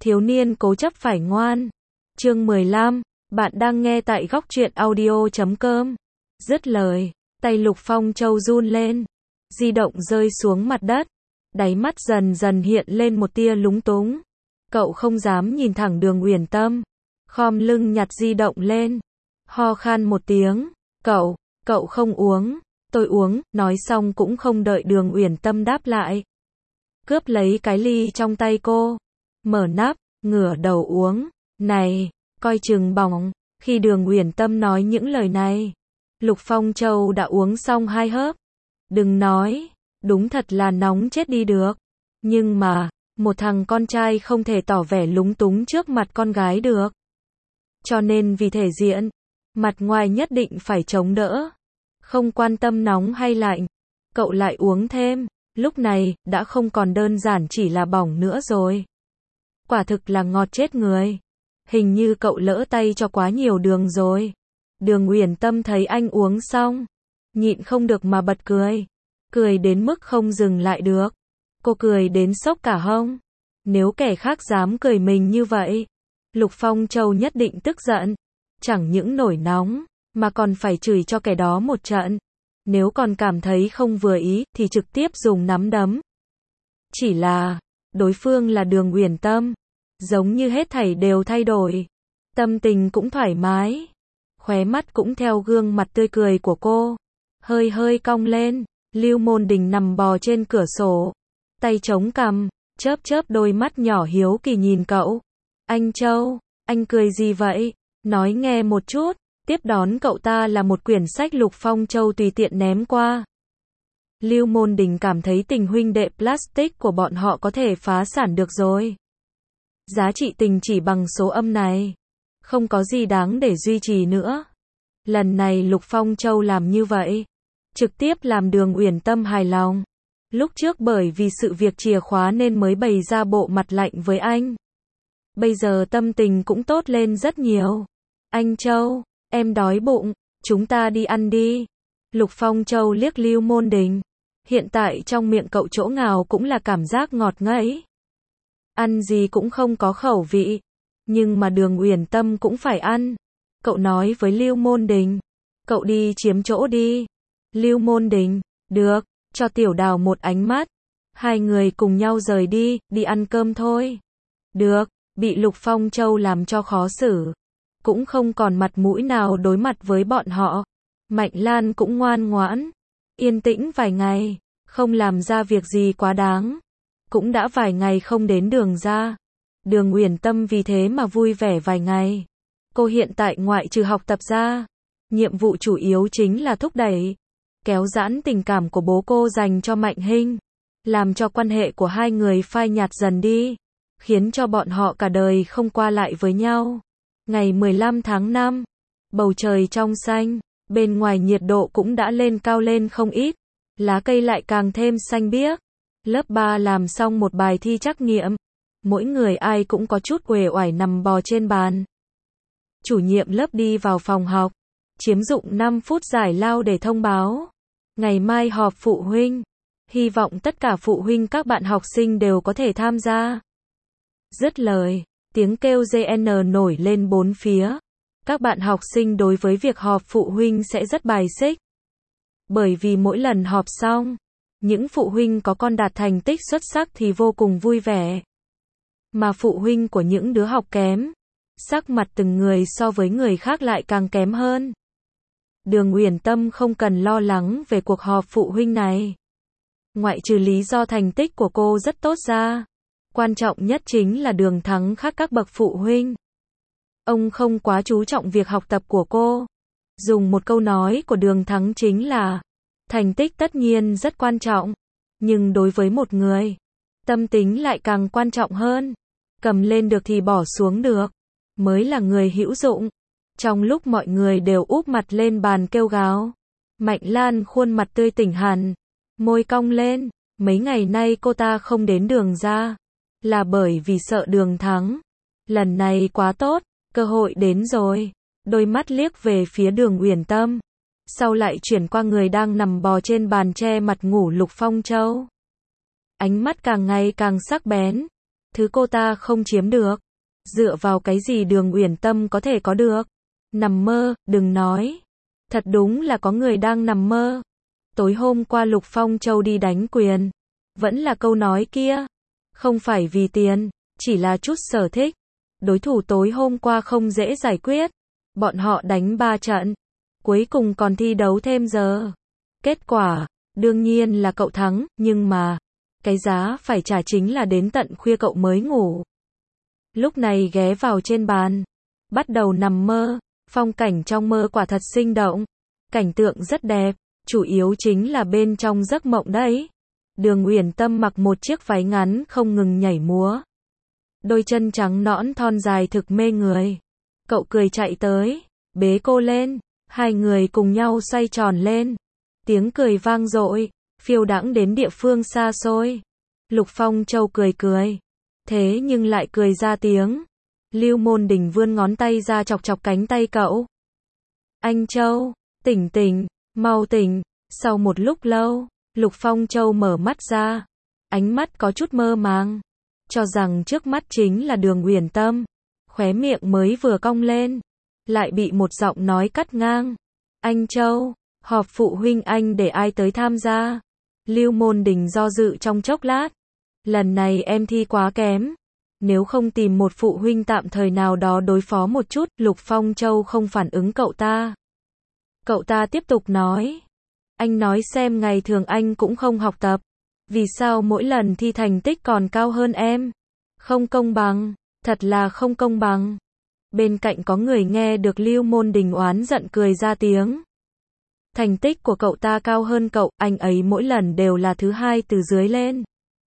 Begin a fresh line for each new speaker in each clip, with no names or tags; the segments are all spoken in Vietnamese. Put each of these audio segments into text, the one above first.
Thiếu niên cố chấp phải ngoan. Chương 15, bạn đang nghe tại góc truyện audio.com. Dứt lời, tay Lục Phong Châu run lên, di động rơi xuống mặt đất, đáy mắt dần dần hiện lên một tia lúng túng. Cậu không dám nhìn thẳng Đường Uyển Tâm, khom lưng nhặt di động lên, ho khan một tiếng, cậu không uống, tôi uống, nói xong cũng không đợi Đường Uyển Tâm đáp lại. Cướp lấy cái ly trong tay cô, mở nắp, ngửa đầu uống, này, coi chừng bỏng. Khi Đường Uyển Tâm nói những lời này, Lục Phong Châu đã uống xong 2 hớp. Đừng nói, đúng thật là nóng chết đi được. Nhưng mà, một thằng con trai không thể tỏ vẻ lúng túng trước mặt con gái được. Cho nên vì thể diện, mặt ngoài nhất định phải chống đỡ. Không quan tâm nóng hay lạnh, cậu lại uống thêm. Lúc này, đã không còn đơn giản chỉ là bỏng nữa rồi. Quả thực là ngọt chết người. Hình như cậu lỡ tay cho quá nhiều đường rồi. Đường Uyển Tâm thấy anh uống xong, nhịn không được mà bật cười. Cười đến mức không dừng lại được. Cô cười đến sốc cả hông. Nếu kẻ khác dám cười mình như vậy, Lục Phong Châu nhất định tức giận. Chẳng những nổi nóng, mà còn phải chửi cho kẻ đó một trận. Nếu còn cảm thấy không vừa ý, thì trực tiếp dùng nắm đấm. Chỉ là, đối phương là Đường Uyển Tâm. Giống như hết thảy đều thay đổi. Tâm tình cũng thoải mái. Khóe mắt cũng theo gương mặt tươi cười của cô. Hơi cong lên. Lưu Môn Đình nằm bò trên cửa sổ. Tay chống cằm, chớp đôi mắt nhỏ hiếu kỳ nhìn cậu. Anh Châu, anh cười gì vậy? Nói nghe một chút. Tiếp đón cậu ta là một quyển sách Lục Phong Châu tùy tiện ném qua. Lưu Môn Đình cảm thấy tình huynh đệ plastic của bọn họ có thể phá sản được rồi. Giá trị tình chỉ bằng số âm này. Không có gì đáng để duy trì nữa. Lần này Lục Phong Châu làm như vậy, trực tiếp làm Đường Uyển Tâm hài lòng. Lúc trước bởi vì sự việc chìa khóa nên mới bày ra bộ mặt lạnh với anh. Bây giờ tâm tình cũng tốt lên rất nhiều. Anh Châu, em đói bụng, chúng ta đi ăn đi. Lục Phong Châu liếc Lưu Môn Đình. Hiện tại trong miệng cậu chỗ nào cũng là cảm giác ngọt ngấy. Ăn gì cũng không có khẩu vị. Nhưng mà Đường Uyển Tâm cũng phải ăn. Cậu nói với Lưu Môn Đình. Cậu đi chiếm chỗ đi. Lưu Môn Đình, được, cho Tiểu Đào một ánh mắt. Hai người cùng nhau rời đi, đi ăn cơm thôi. Được, bị Lục Phong Châu làm cho khó xử. Cũng không còn mặt mũi nào đối mặt với bọn họ. Mạnh Lan cũng ngoan ngoãn. Yên tĩnh vài ngày, không làm ra việc gì quá đáng. Cũng đã vài ngày không đến đường ra. Đường Uyển Tâm vì thế mà vui vẻ vài ngày. Cô hiện tại ngoại trừ học tập ra, nhiệm vụ chủ yếu chính là thúc đẩy, kéo giãn tình cảm của bố cô dành cho Mạnh Hinh. Làm cho quan hệ của hai người phai nhạt dần đi. Khiến cho bọn họ cả đời không qua lại với nhau. Ngày 15 tháng 5, bầu trời trong xanh, bên ngoài nhiệt độ cũng đã lên cao lên không ít. Lá cây lại càng thêm xanh biếc. Lớp 3 làm xong một bài thi trắc nghiệm. Mỗi người ai cũng có chút uể oải nằm bò trên bàn. Chủ nhiệm lớp đi vào phòng học, chiếm dụng 5 phút giải lao để thông báo. Ngày mai họp phụ huynh. Hy vọng tất cả phụ huynh các bạn học sinh đều có thể tham gia. Dứt lời, tiếng kêu GN nổi lên bốn phía. Các bạn học sinh đối với việc họp phụ huynh sẽ rất bài xích. Bởi vì mỗi lần họp xong, những phụ huynh có con đạt thành tích xuất sắc thì vô cùng vui vẻ. Mà phụ huynh của những đứa học kém, sắc mặt từng người so với người khác lại càng kém hơn. Đường Uyển Tâm không cần lo lắng về cuộc họp phụ huynh này. Ngoại trừ lý do thành tích của cô rất tốt ra, quan trọng nhất chính là Đường Thắng khác các bậc phụ huynh. Ông không quá chú trọng việc học tập của cô. Dùng một câu nói của Đường Thắng chính là, thành tích tất nhiên rất quan trọng, nhưng đối với một người, tâm tính lại càng quan trọng hơn. Cầm lên được thì bỏ xuống được, mới là người hữu dụng. Trong lúc mọi người đều úp mặt lên bàn kêu gào, Mạnh Lan khuôn mặt tươi tỉnh hẳn, môi cong lên. Mấy ngày nay cô ta không đến đường ra, là bởi vì sợ Đường Thắng. Lần này quá tốt, cơ hội đến rồi. Đôi mắt liếc về phía Đường Uyển Tâm, sau lại chuyển qua người đang nằm bò trên bàn che mặt ngủ Lục Phong Châu. Ánh mắt càng ngày càng sắc bén. thứ cô ta không chiếm được. Dựa vào cái gì Đường Uyển Tâm có thể có được? Nằm mơ, đừng nói. Thật đúng là có người đang nằm mơ. Tối hôm qua Lục Phong Châu đi đánh quyền. Vẫn là câu nói kia. Không phải vì tiền, chỉ là chút sở thích. Đối thủ tối hôm qua không dễ giải quyết. Bọn họ đánh 3 trận. Cuối cùng còn thi đấu thêm giờ. Kết quả, đương nhiên là cậu thắng, nhưng mà, cái giá phải trả chính là đến tận khuya cậu mới ngủ. Lúc này ghé vào trên bàn, bắt đầu nằm mơ. Phong cảnh trong mơ quả thật sinh động. Cảnh tượng rất đẹp, chủ yếu chính là bên trong giấc mộng đấy. Đường Uyển Tâm mặc một chiếc váy ngắn không ngừng nhảy múa. Đôi chân trắng nõn thon dài thực mê người. Cậu cười chạy tới, bế cô lên, hai người cùng nhau xoay tròn lên. Tiếng cười vang dội, phiêu đãng đến địa phương xa xôi. Lục Phong Châu cười cười, thế nhưng lại cười ra tiếng. Lưu Môn Đình vươn ngón tay ra chọc chọc cánh tay cậu. Anh Châu, tỉnh tỉnh, mau tỉnh. Sau một lúc lâu, Lục Phong Châu mở mắt ra, ánh mắt có chút mơ màng, cho rằng trước mắt chính là Đường Uyển Tâm. Khóe miệng mới vừa cong lên, lại bị một giọng nói cắt ngang. Anh Châu, họp phụ huynh anh để ai tới tham gia? Lưu Môn Đình do dự trong chốc lát. Lần này em thi quá kém. Nếu không tìm một phụ huynh tạm thời nào đó đối phó một chút. Lục Phong Châu không phản ứng cậu ta. Cậu ta tiếp tục nói. Anh nói xem ngày thường anh cũng không học tập. Vì sao mỗi lần thi thành tích còn cao hơn em? Không công bằng, thật là không công bằng. Bên cạnh có người nghe được Lưu Môn Đình oán giận cười ra tiếng. Thành tích của cậu ta cao hơn cậu, anh ấy mỗi lần đều là thứ hai từ dưới lên.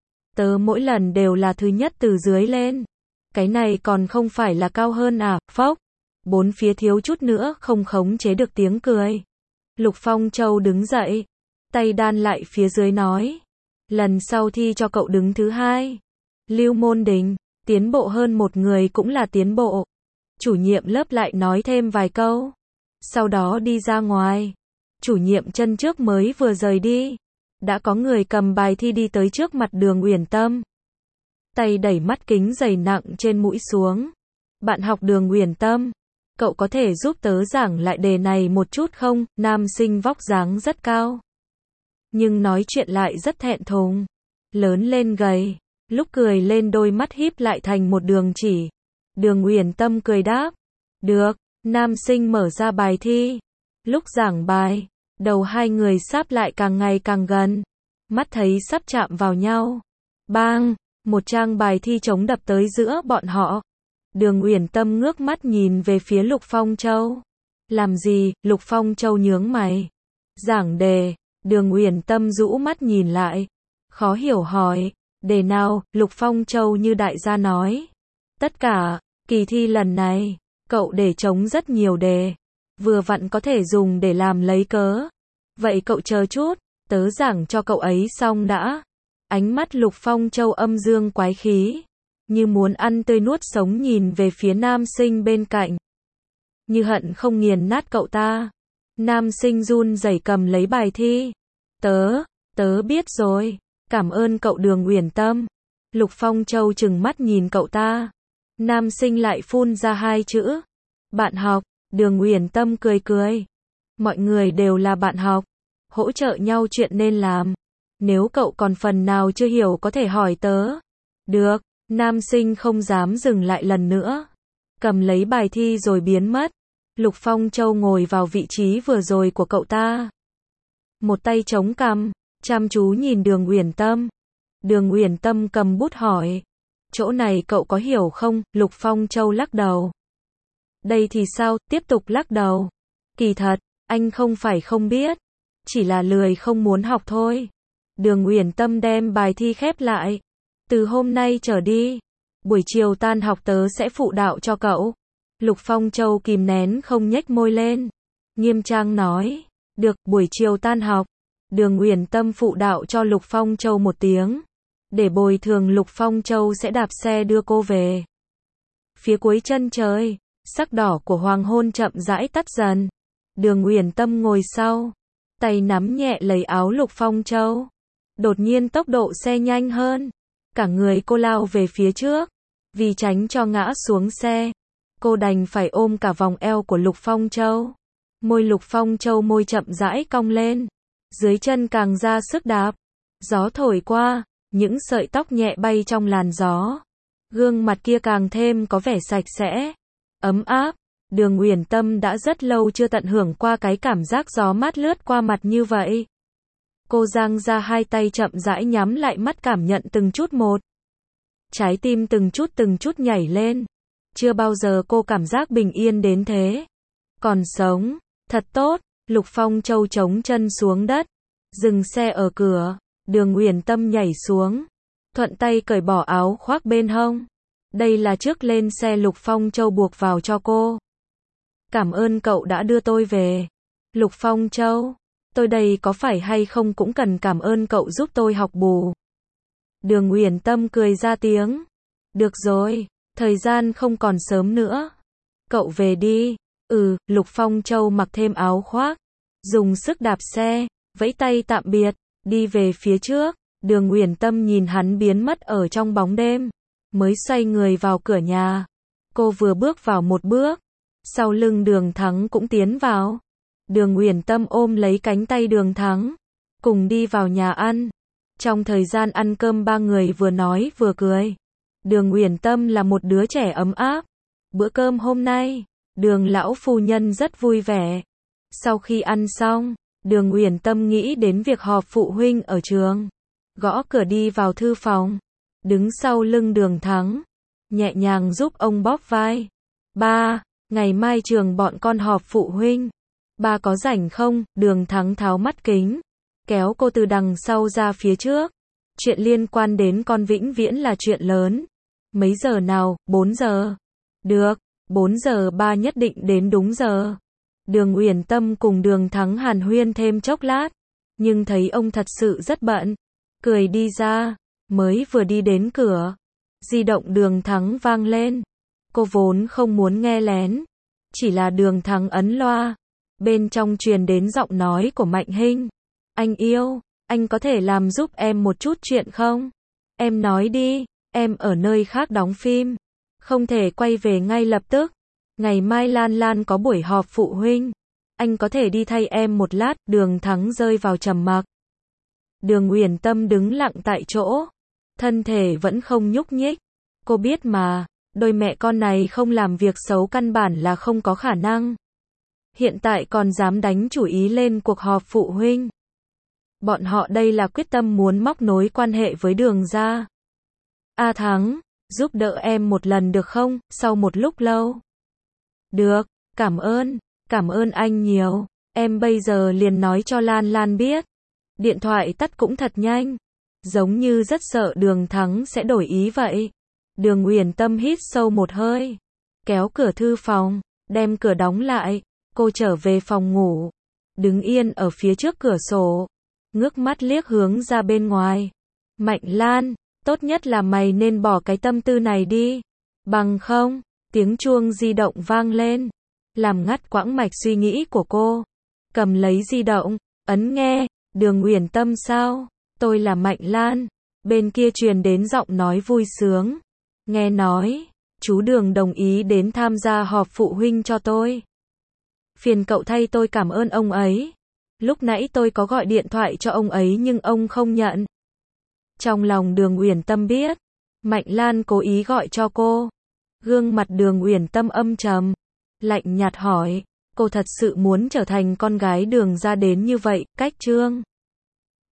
Tớ mỗi lần đều là thứ nhất từ dưới lên. Cái này còn không phải là cao hơn à? Phốc. Bốn phía thiếu chút nữa không khống chế được tiếng cười. Lục Phong Châu đứng dậy, tay đan lại phía dưới nói. Lần sau thi cho cậu đứng thứ hai. Lưu Môn Đình, tiến bộ hơn một người cũng là tiến bộ. Chủ nhiệm lớp lại nói thêm vài câu. Sau đó đi ra ngoài. Chủ nhiệm chân trước mới vừa rời đi. Đã có người cầm bài thi đi tới trước mặt Đường Uyển Tâm. Tay đẩy mắt kính dày nặng trên mũi xuống. Bạn học Đường Uyển Tâm, cậu có thể giúp tớ giảng lại đề này một chút không? Nam sinh vóc dáng rất cao, nhưng nói chuyện lại rất thẹn thùng. Lớn lên gầy, lúc cười lên đôi mắt híp lại thành một đường chỉ. Đường Uyển Tâm cười đáp. Được, nam sinh mở ra bài thi. Lúc giảng bài, đầu hai người sáp lại càng ngày càng gần. Mắt thấy sắp chạm vào nhau. Bang, một trang bài thi trống đập tới giữa bọn họ. Đường Uyển Tâm ngước mắt nhìn về phía Lục Phong Châu. Làm gì? Lục Phong Châu nhướng mày. Giảng đề. Đường Uyển Tâm rũ mắt nhìn lại. Khó hiểu hỏi. Đề nào? Lục Phong Châu như đại gia nói. Tất cả, kỳ thi lần này, cậu để trống rất nhiều đề. Vừa vặn có thể dùng để làm lấy cớ. Vậy cậu chờ chút, tớ giảng cho cậu ấy xong đã. Ánh mắt Lục Phong Châu âm dương quái khí, như muốn ăn tươi nuốt sống nhìn về phía nam sinh bên cạnh. Như hận không nghiền nát cậu ta. Nam sinh run rẩy cầm lấy bài thi. Tớ biết rồi. Cảm ơn cậu Đường Uyển Tâm. Lục Phong Châu trừng mắt nhìn cậu ta. Nam sinh lại phun ra hai chữ. Bạn học. Đường Uyển Tâm cười cười. Mọi người đều là bạn học. Hỗ trợ nhau chuyện nên làm. Nếu cậu còn phần nào chưa hiểu có thể hỏi tớ. Được. Nam sinh không dám dừng lại lần nữa. Cầm lấy bài thi rồi biến mất. Lục Phong Châu ngồi vào vị trí vừa rồi của cậu ta. Một tay chống cằm, chăm chú nhìn Đường Uyển Tâm. Đường Uyển Tâm cầm bút hỏi. Chỗ này cậu có hiểu không? Lục Phong Châu lắc đầu. Đây thì sao? Tiếp tục lắc đầu. Kỳ thật, anh không phải không biết. Chỉ là lười không muốn học thôi. Đường Uyển Tâm đem bài thi khép lại. Từ hôm nay trở đi, buổi chiều tan học tớ sẽ phụ đạo cho cậu. Lục Phong Châu kìm nén không nhếch môi lên. Nghiêm trang nói. Được, buổi chiều tan học. Đường Uyển Tâm phụ đạo cho Lục Phong Châu một tiếng. Để bồi thường Lục Phong Châu sẽ đạp xe đưa cô về. Phía cuối chân trời, sắc đỏ của hoàng hôn chậm rãi tắt dần. Đường Uyển Tâm ngồi sau, tay nắm nhẹ lấy áo Lục Phong Châu. Đột nhiên tốc độ xe nhanh hơn. Cả người cô lao về phía trước. Vì tránh cho ngã xuống xe, cô đành phải ôm cả vòng eo của Lục Phong Châu. Môi Lục Phong Châu môi chậm rãi cong lên. Dưới chân càng ra sức đạp. Gió thổi qua, những sợi tóc nhẹ bay trong làn gió. Gương mặt kia càng thêm có vẻ sạch sẽ, ấm áp. Đường Uyển Tâm đã rất lâu chưa tận hưởng qua cái cảm giác gió mát lướt qua mặt như vậy. Cô giang ra hai tay chậm rãi nhắm lại mắt cảm nhận từng chút một. Trái tim từng chút nhảy lên. Chưa bao giờ cô cảm giác bình yên đến thế. Còn sống, thật tốt. Lục Phong Châu chống chân xuống đất, dừng xe ở cửa. Đường Uyển Tâm nhảy xuống, thuận tay cởi bỏ áo khoác bên hông. Đây là trước lên xe Lục Phong Châu buộc vào cho cô. Cảm ơn cậu đã đưa tôi về. Lục Phong Châu, tôi đây có phải hay không cũng cần cảm ơn cậu giúp tôi học bù. Đường Uyển Tâm cười ra tiếng. Được rồi, thời gian không còn sớm nữa. Cậu về đi. Lục Phong Châu mặc thêm áo khoác, dùng sức đạp xe, vẫy tay tạm biệt, đi về phía trước. Đường Uyển Tâm nhìn hắn biến mất ở trong bóng đêm, mới xoay người vào cửa nhà. Cô vừa bước vào một bước, sau lưng Đường Thắng cũng tiến vào. Đường Uyển Tâm ôm lấy cánh tay Đường Thắng, cùng đi vào nhà ăn. Trong thời gian ăn cơm ba người vừa nói vừa cười. Đường Uyển Tâm là một đứa trẻ ấm áp. Bữa cơm hôm nay, Đường lão phu nhân rất vui vẻ. Sau khi ăn xong, Đường Uyển Tâm nghĩ đến việc họp phụ huynh ở trường. Gõ cửa đi vào thư phòng, đứng sau lưng Đường Thắng, nhẹ nhàng giúp ông bóp vai. Ba, ngày mai trường bọn con họp phụ huynh. Ba có rảnh không? Đường Thắng tháo mắt kính, kéo cô từ đằng sau ra phía trước. Chuyện liên quan đến con vĩnh viễn là chuyện lớn. Mấy giờ nào? 4 giờ. Được, 4 giờ ba nhất định đến đúng giờ. Đường Uyển Tâm cùng Đường Thắng hàn huyên thêm chốc lát, nhưng thấy ông thật sự rất bận, cười đi ra. Mới vừa đi đến cửa, di động Đường Thắng vang lên. Cô vốn không muốn nghe lén, chỉ là Đường Thắng ấn loa. Bên trong truyền đến giọng nói của Mạnh Hinh. Anh yêu, anh có thể làm giúp em một chút chuyện không? Em nói đi, em ở nơi khác đóng phim, không thể quay về ngay lập tức. Ngày mai Lan Lan có buổi họp phụ huynh, anh có thể đi thay em một lát. Đường Thắng rơi vào trầm mặc. Đường Uyển Tâm đứng lặng tại chỗ, thân thể vẫn không nhúc nhích. Cô biết mà, đôi mẹ con này không làm việc xấu căn bản là không có khả năng. Hiện tại còn dám đánh chủ ý lên cuộc họp phụ huynh. Bọn họ đây là quyết tâm muốn móc nối quan hệ với Đường gia. A Thắng, giúp đỡ em một lần được không? Sau một lúc lâu. Được, cảm ơn anh nhiều. Em bây giờ liền nói cho Lan Lan biết. Điện thoại tắt cũng thật nhanh, giống như rất sợ Đường Thắng sẽ đổi ý vậy. Đường Uyển Tâm hít sâu một hơi, kéo cửa thư phòng, đem cửa đóng lại. Cô trở về phòng ngủ, đứng yên ở phía trước cửa sổ, ngước mắt liếc hướng ra bên ngoài. Mạnh Lan, tốt nhất là mày nên bỏ cái tâm tư này đi. Bằng không, tiếng chuông di động vang lên, làm ngắt quãng mạch suy nghĩ của cô. Cầm lấy di động, ấn nghe. Đường Uyển Tâm sao? Tôi là Mạnh Lan. Bên kia truyền đến giọng nói vui sướng. Nghe nói, chú Đường đồng ý đến tham gia họp phụ huynh cho tôi. Phiền cậu thay tôi cảm ơn ông ấy. Lúc nãy tôi có gọi điện thoại cho ông ấy nhưng ông không nhận. Trong lòng Đường Uyển Tâm biết, Mạnh Lan cố ý gọi cho cô. Gương mặt Đường Uyển Tâm âm trầm, lạnh nhạt hỏi, cô thật sự muốn trở thành con gái Đường gia đến như vậy? Cách Trương